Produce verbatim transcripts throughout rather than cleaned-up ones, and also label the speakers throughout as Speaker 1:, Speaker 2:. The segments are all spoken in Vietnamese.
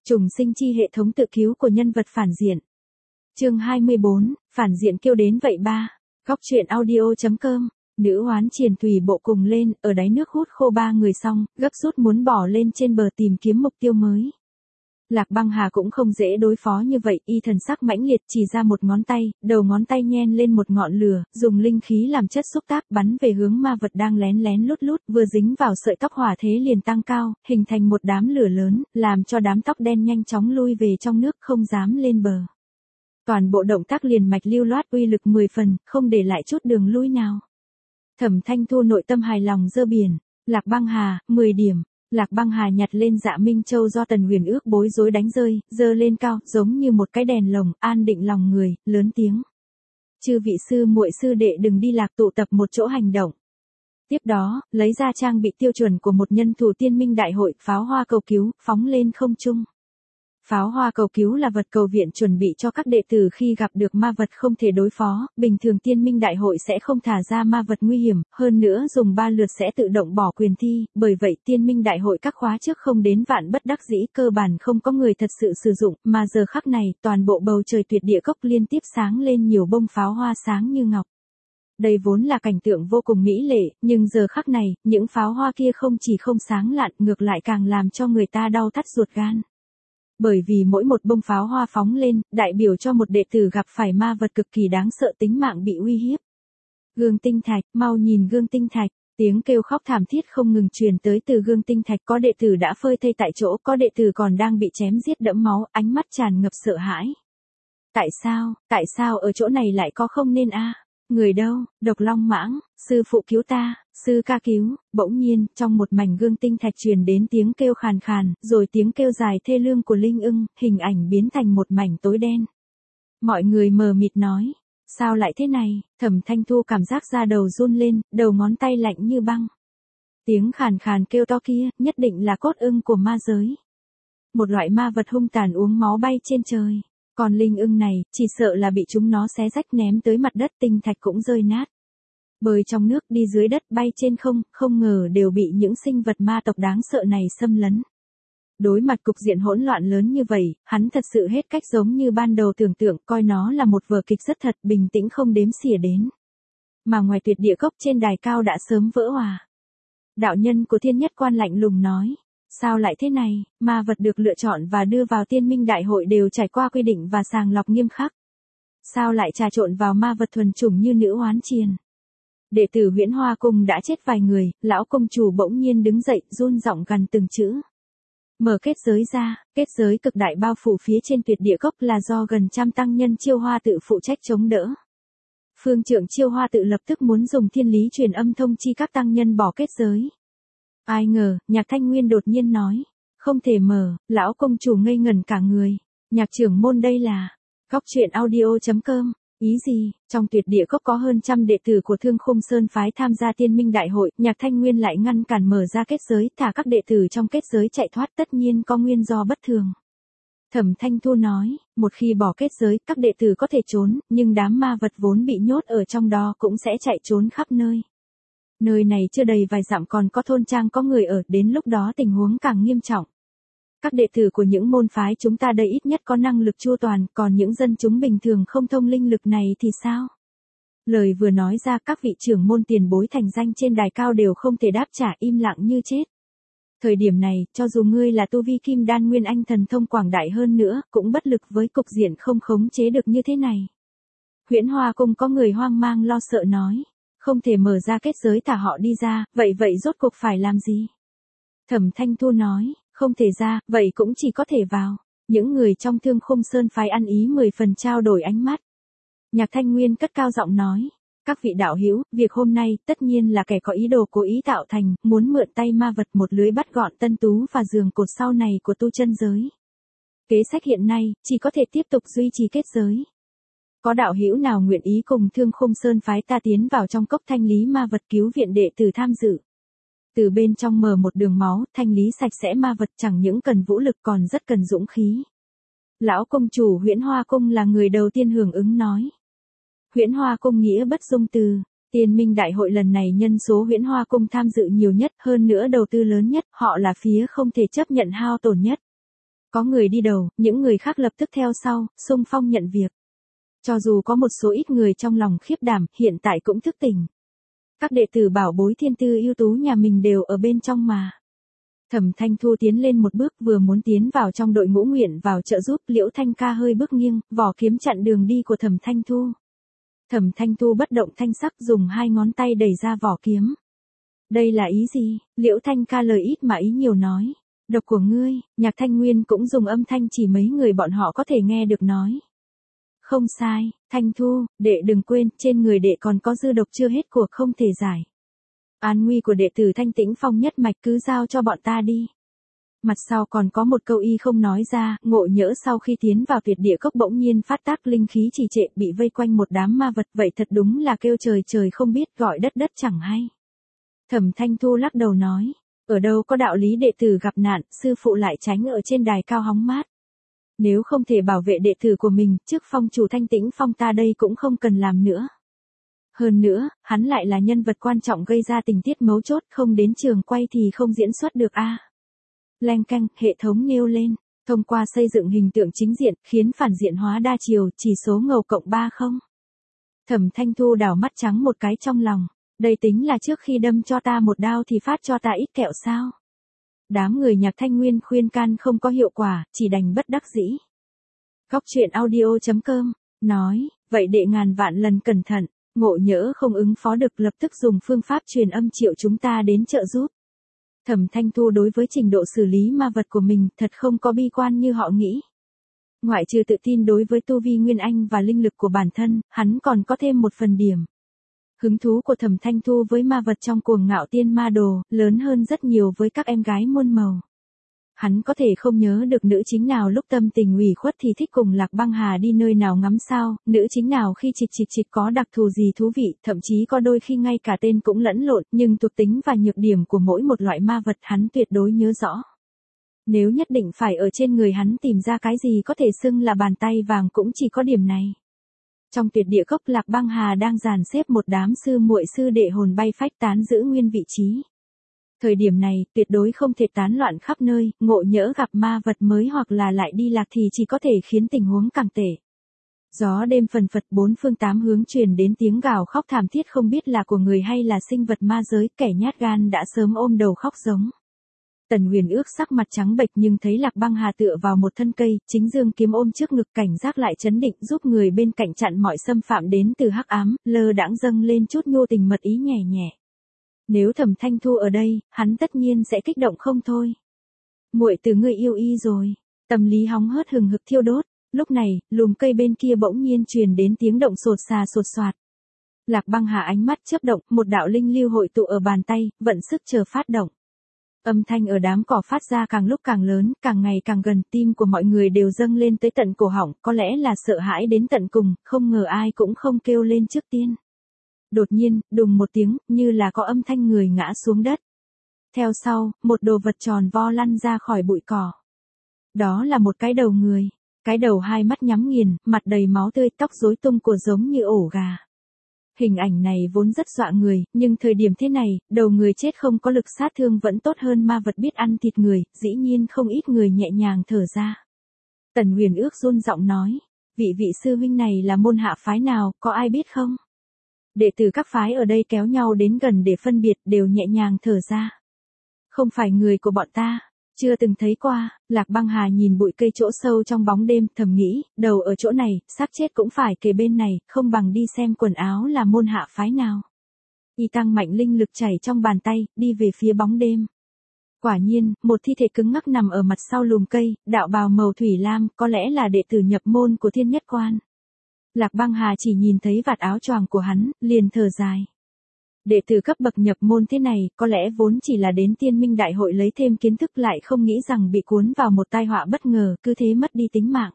Speaker 1: Trùng sinh chi hệ thống tự cứu của nhân vật phản diện. Chương hai mươi bốn, phản diện kêu đến vậy ba. Góc truyện audio.com. Nữ hoán triền tùy bộ cùng lên, ở đáy nước hút khô ba người xong, gấp rút muốn bỏ lên trên bờ tìm kiếm mục tiêu mới. Lạc Băng Hà cũng không dễ đối phó như vậy, y thần sắc mãnh liệt chỉ ra một ngón tay, đầu ngón tay nhen lên một ngọn lửa, dùng linh khí làm chất xúc tác bắn về hướng ma vật đang lén lén lút lút, vừa dính vào sợi tóc hỏa thế liền tăng cao, hình thành một đám lửa lớn, làm cho đám tóc đen nhanh chóng lui về trong nước không dám lên bờ. Toàn bộ động tác liền mạch lưu loát uy lực mười phần, không để lại chút đường lui nào. Thẩm Thanh Thu nội tâm hài lòng dơ biển, Lạc Băng Hà, mười điểm. Lạc Băng Hà nhặt lên Dạ Minh Châu do Tần Huyền ước bối rối đánh rơi, dơ lên cao, giống như một cái đèn lồng, an định lòng người, lớn tiếng. Chư vị sư muội sư đệ đừng đi lạc tụ tập một chỗ hành động. Tiếp đó, lấy ra trang bị tiêu chuẩn của một nhân thủ tiên minh đại hội, pháo hoa cầu cứu, phóng lên không trung. Pháo hoa cầu cứu là vật cầu viện chuẩn bị cho các đệ tử khi gặp được ma vật không thể đối phó, bình thường tiên minh đại hội sẽ không thả ra ma vật nguy hiểm, hơn nữa dùng ba lượt sẽ tự động bỏ quyền thi, bởi vậy tiên minh đại hội các khóa trước không đến vạn bất đắc dĩ cơ bản không có người thật sự sử dụng, mà giờ khắc này toàn bộ bầu trời tuyệt địa cốc liên tiếp sáng lên nhiều bông pháo hoa sáng như ngọc. Đây vốn là cảnh tượng vô cùng mỹ lệ, nhưng giờ khắc này, những pháo hoa kia không chỉ không sáng lạn, ngược lại càng làm cho người ta đau thắt ruột gan. Bởi vì mỗi một bông pháo hoa phóng lên, đại biểu cho một đệ tử gặp phải ma vật cực kỳ đáng sợ tính mạng bị uy hiếp. Gương tinh thạch, mau nhìn gương tinh thạch, tiếng kêu khóc thảm thiết không ngừng truyền tới từ gương tinh thạch, có đệ tử đã phơi thây tại chỗ, có đệ tử còn đang bị chém giết đẫm máu, ánh mắt tràn ngập sợ hãi. Tại sao, tại sao ở chỗ này lại có không nên a? Người đâu, Độc Long Mãng, sư phụ cứu ta, sư ca cứu, bỗng nhiên, trong một mảnh gương tinh thạch truyền đến tiếng kêu khàn khàn, rồi tiếng kêu dài thê lương của Linh Ưng, hình ảnh biến thành một mảnh tối đen. Mọi người mờ mịt nói, sao lại thế này, Thẩm Thanh Thu cảm giác da đầu run lên, đầu ngón tay lạnh như băng. Tiếng khàn khàn kêu to kia, nhất định là cốt ưng của ma giới. Một loại ma vật hung tàn uống máu bay trên trời. Còn Linh Ưng này, chỉ sợ là bị chúng nó xé rách ném tới mặt đất, tinh thạch cũng rơi nát. Bơi trong nước đi dưới đất bay trên không, không ngờ đều bị những sinh vật ma tộc đáng sợ này xâm lấn. Đối mặt cục diện hỗn loạn lớn như vậy, hắn thật sự hết cách giống như ban đầu tưởng tượng, coi nó là một vở kịch rất thật, bình tĩnh không đếm xỉa đến. Mà ngoài tuyệt địa cốc trên đài cao đã sớm vỡ hòa. Đạo nhân của Thiên Nhất Quan lạnh lùng nói. Sao lại thế này, ma vật được lựa chọn và đưa vào tiên minh đại hội đều trải qua quy định và sàng lọc nghiêm khắc. Sao lại trà trộn vào ma vật thuần chủng như nữ hoán triền? Đệ tử Huyễn Hoa Cung đã chết vài người, lão công chủ bỗng nhiên đứng dậy, run giọng gần từng chữ. Mở kết giới ra, kết giới cực đại bao phủ phía trên tuyệt địa cốc là do gần trăm tăng nhân Chiêu Hoa tự phụ trách chống đỡ. Phương trưởng Chiêu Hoa tự lập tức muốn dùng thiên lý truyền âm thông chi các tăng nhân bỏ kết giới. Ai ngờ, Nhạc Thanh Nguyên đột nhiên nói, không thể mở, lão công chủ ngây ngẩn cả người. Nhạc trưởng môn đây là, góc truyện audio.com, ý gì, trong tuyệt địa cốc có hơn trăm đệ tử của Thương Khung Sơn phái tham gia tiên minh đại hội, Nhạc Thanh Nguyên lại ngăn cản mở ra kết giới, thả các đệ tử trong kết giới chạy thoát, tất nhiên có nguyên do bất thường. Thẩm Thanh Thu nói, một khi bỏ kết giới, các đệ tử có thể trốn, nhưng đám ma vật vốn bị nhốt ở trong đó cũng sẽ chạy trốn khắp nơi. Nơi này chưa đầy vài dặm còn có thôn trang có người ở, đến lúc đó tình huống càng nghiêm trọng. Các đệ tử của những môn phái chúng ta đây ít nhất có năng lực chu toàn, còn những dân chúng bình thường không thông linh lực này thì sao? Lời vừa nói ra các vị trưởng môn tiền bối thành danh trên đài cao đều không thể đáp trả, im lặng như chết. Thời điểm này, cho dù ngươi là tu vi kim đan nguyên anh thần thông quảng đại hơn nữa, cũng bất lực với cục diện không khống chế được như thế này. Huyễn Hoa Cung có người hoang mang lo sợ nói. Không thể mở ra kết giới thả họ đi ra, vậy vậy rốt cuộc phải làm gì? Thẩm Thanh Thu nói, không thể ra, vậy cũng chỉ có thể vào. Những người trong Thương Khung Sơn phái ăn ý mười phần trao đổi ánh mắt. Nhạc Thanh Nguyên cất cao giọng nói, các vị đạo hữu, việc hôm nay tất nhiên là kẻ có ý đồ cố ý tạo thành, muốn mượn tay ma vật một lưới bắt gọn tân tú và giường cột sau này của tu chân giới. Kế sách hiện nay, chỉ có thể tiếp tục duy trì kết giới. Có đạo hữu nào nguyện ý cùng Thương Khung Sơn phái ta tiến vào trong cốc thanh lý ma vật cứu viện đệ tử tham dự. Từ bên trong mở một đường máu, thanh lý sạch sẽ ma vật chẳng những cần vũ lực còn rất cần dũng khí. Lão công chủ Huyễn Hoa Cung là người đầu tiên hưởng ứng nói. Huyễn Hoa Cung nghĩa bất dung từ, tiên minh đại hội lần này nhân số Huyễn Hoa Cung tham dự nhiều nhất, hơn nữa đầu tư lớn nhất, họ là phía không thể chấp nhận hao tổn nhất. Có người đi đầu, những người khác lập tức theo sau, xung phong nhận việc. Cho dù có một số ít người trong lòng khiếp đảm, hiện tại cũng thức tỉnh. Các đệ tử bảo bối thiên tư ưu tú nhà mình đều ở bên trong mà. Thẩm Thanh Thu tiến lên một bước, vừa muốn tiến vào trong đội ngũ nguyện vào trợ giúp, Liễu Thanh Ca hơi bước nghiêng, vỏ kiếm chặn đường đi của Thẩm Thanh Thu. Thẩm Thanh Thu bất động thanh sắc dùng hai ngón tay đẩy ra vỏ kiếm. Đây là ý gì? Liễu Thanh Ca lời ít mà ý nhiều nói. Độc của ngươi. Nhạc Thanh Nguyên cũng dùng âm thanh chỉ mấy người bọn họ có thể nghe được nói. Không sai, Thanh Thu, đệ đừng quên, trên người đệ còn có dư độc chưa hết cuộc không thể giải. An nguy của đệ tử Thanh Tĩnh Phong nhất mạch cứ giao cho bọn ta đi. Mặt sau còn có một câu y không nói ra, Ngộ Nhỡ sau khi tiến vào tuyệt địa cốc bỗng nhiên phát tác linh khí trì trệ, bị vây quanh một đám ma vật, vậy thật đúng là kêu trời trời không biết, gọi đất đất chẳng hay. Thẩm Thanh Thu lắc đầu nói, ở đâu có đạo lý đệ tử gặp nạn, sư phụ lại tránh ở trên đài cao hóng mát. Nếu không thể bảo vệ đệ tử của mình, trước phong chủ Thanh Tĩnh Phong ta đây cũng không cần làm nữa. Hơn nữa, hắn lại là nhân vật quan trọng gây ra tình tiết mấu chốt, không đến trường quay thì không diễn xuất được a. À. Leng keng, hệ thống nêu lên, thông qua xây dựng hình tượng chính diện, khiến phản diện hóa đa chiều, chỉ số ngầu cộng ba không. Thẩm Thanh Thu đảo mắt trắng một cái trong lòng, đây tính là trước khi đâm cho ta một đao thì phát cho ta ít kẹo sao? Đám người Nhạc Thanh Nguyên khuyên can không có hiệu quả, chỉ đành bất đắc dĩ. Góc truyện audio chấm com nói, vậy đệ ngàn vạn lần cẩn thận, Ngộ Nhỡ không ứng phó được lập tức dùng phương pháp truyền âm triệu chúng ta đến trợ giúp. Thẩm Thanh Thu đối với trình độ xử lý ma vật của mình thật không có bi quan như họ nghĩ. Ngoại trừ tự tin đối với tu vi Nguyên Anh và linh lực của bản thân, hắn còn có thêm một phần điểm. Hứng thú của Thẩm Thanh Thu với ma vật trong Cuồng Ngạo Tiên Ma Đồ, lớn hơn rất nhiều với các em gái muôn màu. Hắn có thể không nhớ được nữ chính nào lúc tâm tình ủy khuất thì thích cùng Lạc Băng Hà đi nơi nào ngắm sao, nữ chính nào khi chịch chịch chịch có đặc thù gì thú vị, thậm chí có đôi khi ngay cả tên cũng lẫn lộn, nhưng thuộc tính và nhược điểm của mỗi một loại ma vật hắn tuyệt đối nhớ rõ. Nếu nhất định phải ở trên người hắn tìm ra cái gì có thể xưng là bàn tay vàng cũng chỉ có điểm này. Trong tuyệt địa cốc, Lạc Băng Hà đang dàn xếp một đám sư muội sư đệ hồn bay phách tán giữ nguyên vị trí. Thời điểm này, tuyệt đối không thể tán loạn khắp nơi, Ngộ Nhỡ gặp ma vật mới hoặc là lại đi lạc thì chỉ có thể khiến tình huống càng tệ. Gió đêm phần phật, bốn phương tám hướng truyền đến tiếng gào khóc thảm thiết không biết là của người hay là sinh vật ma giới, kẻ nhát gan đã sớm ôm đầu khóc giống. Tần Huyền ước sắc mặt trắng bệch nhưng thấy Lạc Băng Hà tựa vào một thân cây, chính dương kiếm ôm trước ngực, cảnh giác lại chấn định, giúp người bên cạnh chặn mọi xâm phạm đến từ hắc ám, lơ đãng dâng lên chút nhu tình mật ý nhẹ nhẹ. Nếu Thẩm Thanh Thu ở đây, hắn tất nhiên sẽ kích động không thôi. Muội từ ngươi yêu y rồi. Tâm lý hóng hớt hừng hực thiêu đốt. Lúc này, lùm cây bên kia bỗng nhiên truyền đến tiếng động sột xà sột soạt. Lạc Băng Hà ánh mắt chớp động, một đạo linh lưu hội tụ ở bàn tay, vận sức chờ phát động. Âm thanh ở đám cỏ phát ra càng lúc càng lớn, càng ngày càng gần, tim của mọi người đều dâng lên tới tận cổ họng, có lẽ là sợ hãi đến tận cùng, không ngờ ai cũng không kêu lên trước tiên. Đột nhiên, đùng một tiếng, như là có âm thanh người ngã xuống đất. Theo sau, một đồ vật tròn vo lăn ra khỏi bụi cỏ. Đó là một cái đầu người. Cái đầu hai mắt nhắm nghiền, mặt đầy máu tươi, tóc rối tung của giống như ổ gà. Hình ảnh này vốn rất dọa người, nhưng thời điểm thế này, đầu người chết không có lực sát thương vẫn tốt hơn ma vật biết ăn thịt người, dĩ nhiên không ít người nhẹ nhàng thở ra. Tần Huyền ước run giọng nói, vị vị sư huynh này là môn hạ phái nào, có ai biết không? Đệ tử các phái ở đây kéo nhau đến gần để phân biệt, đều nhẹ nhàng thở ra. Không phải người của bọn ta, chưa từng thấy qua. Lạc Băng Hà nhìn bụi cây chỗ sâu trong bóng đêm, thầm nghĩ, đầu ở chỗ này, xác chết cũng phải kề bên này, không bằng đi xem quần áo là môn hạ phái nào. Y tăng mạnh linh lực chảy trong bàn tay, đi về phía bóng đêm. Quả nhiên, một thi thể cứng ngắc nằm ở mặt sau lùm cây, đạo bào màu thủy lam, có lẽ là đệ tử nhập môn của Thiên Nhất Quan. Lạc Băng Hà chỉ nhìn thấy vạt áo choàng của hắn, liền thở dài. Đệ tử cấp bậc nhập môn thế này, có lẽ vốn chỉ là đến Tiên Minh Đại hội lấy thêm kiến thức, lại không nghĩ rằng bị cuốn vào một tai họa bất ngờ, cứ thế mất đi tính mạng.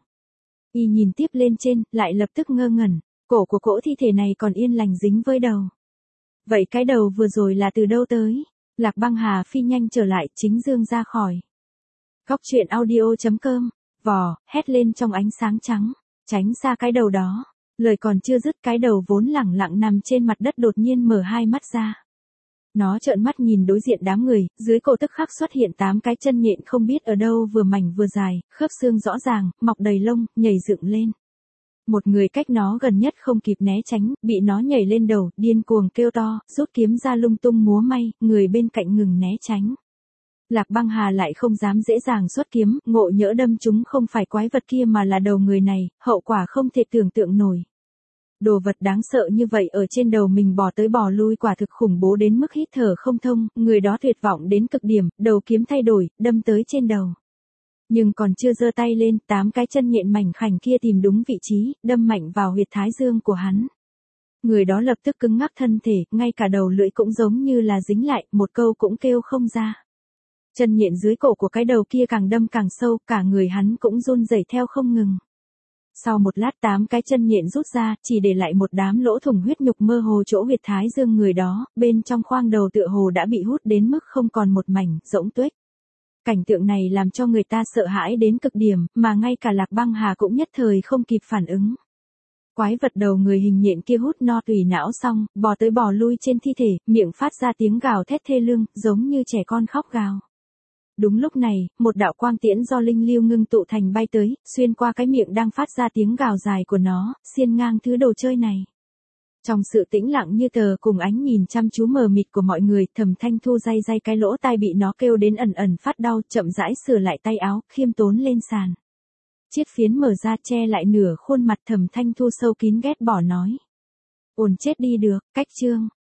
Speaker 1: Y nhìn tiếp lên trên, lại lập tức ngơ ngẩn, cổ của cỗ thi thể này còn yên lành dính với đầu. Vậy cái đầu vừa rồi là từ đâu tới? Lạc Băng Hà phi nhanh trở lại, chính dương ra khỏi. Góc truyện audio chấm com, vò, hét lên trong ánh sáng trắng, tránh xa cái đầu đó. Lời còn chưa dứt, cái đầu vốn lẳng lặng nằm trên mặt đất đột nhiên mở hai mắt ra. Nó trợn mắt nhìn đối diện đám người, dưới cổ tức khắc xuất hiện tám cái chân nhện không biết ở đâu vừa mảnh vừa dài, khớp xương rõ ràng, mọc đầy lông, nhảy dựng lên. Một người cách nó gần nhất không kịp né tránh, bị nó nhảy lên đầu, điên cuồng kêu to, rút kiếm ra lung tung múa may, người bên cạnh ngừng né tránh. Lạc Băng Hà lại không dám dễ dàng xuất kiếm, ngộ nhỡ đâm chúng không phải quái vật kia mà là đầu người này, hậu quả không thể tưởng tượng nổi. Đồ vật đáng sợ như vậy ở trên đầu mình bò tới bò lui quả thực khủng bố đến mức hít thở không thông, người đó tuyệt vọng đến cực điểm, đầu kiếm thay đổi, đâm tới trên đầu. Nhưng còn chưa giơ tay lên, tám cái chân nhện mảnh khảnh kia tìm đúng vị trí, đâm mạnh vào huyệt thái dương của hắn. Người đó lập tức cứng ngắc thân thể, ngay cả đầu lưỡi cũng giống như là dính lại, một câu cũng kêu không ra. Chân nhện dưới cổ của cái đầu kia càng đâm càng sâu, cả người hắn cũng run rẩy theo không ngừng. Sau một lát tám cái chân nhện rút ra, chỉ để lại một đám lỗ thủng huyết nhục mơ hồ chỗ huyệt thái dương người đó, bên trong khoang đầu tựa hồ đã bị hút đến mức không còn một mảnh, rỗng tuếch. Cảnh tượng này làm cho người ta sợ hãi đến cực điểm, mà ngay cả Lạc Băng Hà cũng nhất thời không kịp phản ứng. Quái vật đầu người hình nhện kia hút no tùy não xong, bò tới bò lui trên thi thể, miệng phát ra tiếng gào thét thê lương, giống như trẻ con khóc gào. Đúng lúc này, một đạo quang tiễn do linh lưu ngưng tụ thành bay tới, xuyên qua cái miệng đang phát ra tiếng gào dài của nó, xiên ngang thứ đồ chơi này. Trong sự tĩnh lặng như tờ cùng ánh nhìn chăm chú mờ mịt của mọi người, Thẩm Thanh Thu day day cái lỗ tai bị nó kêu đến ẩn ẩn phát đau, chậm rãi sửa lại tay áo, khiêm tốn lên sàn. Chiếc phiến mở ra che lại nửa khuôn mặt Thẩm Thanh Thu sâu kín ghét bỏ nói. Ồn chết đi được, cách chương.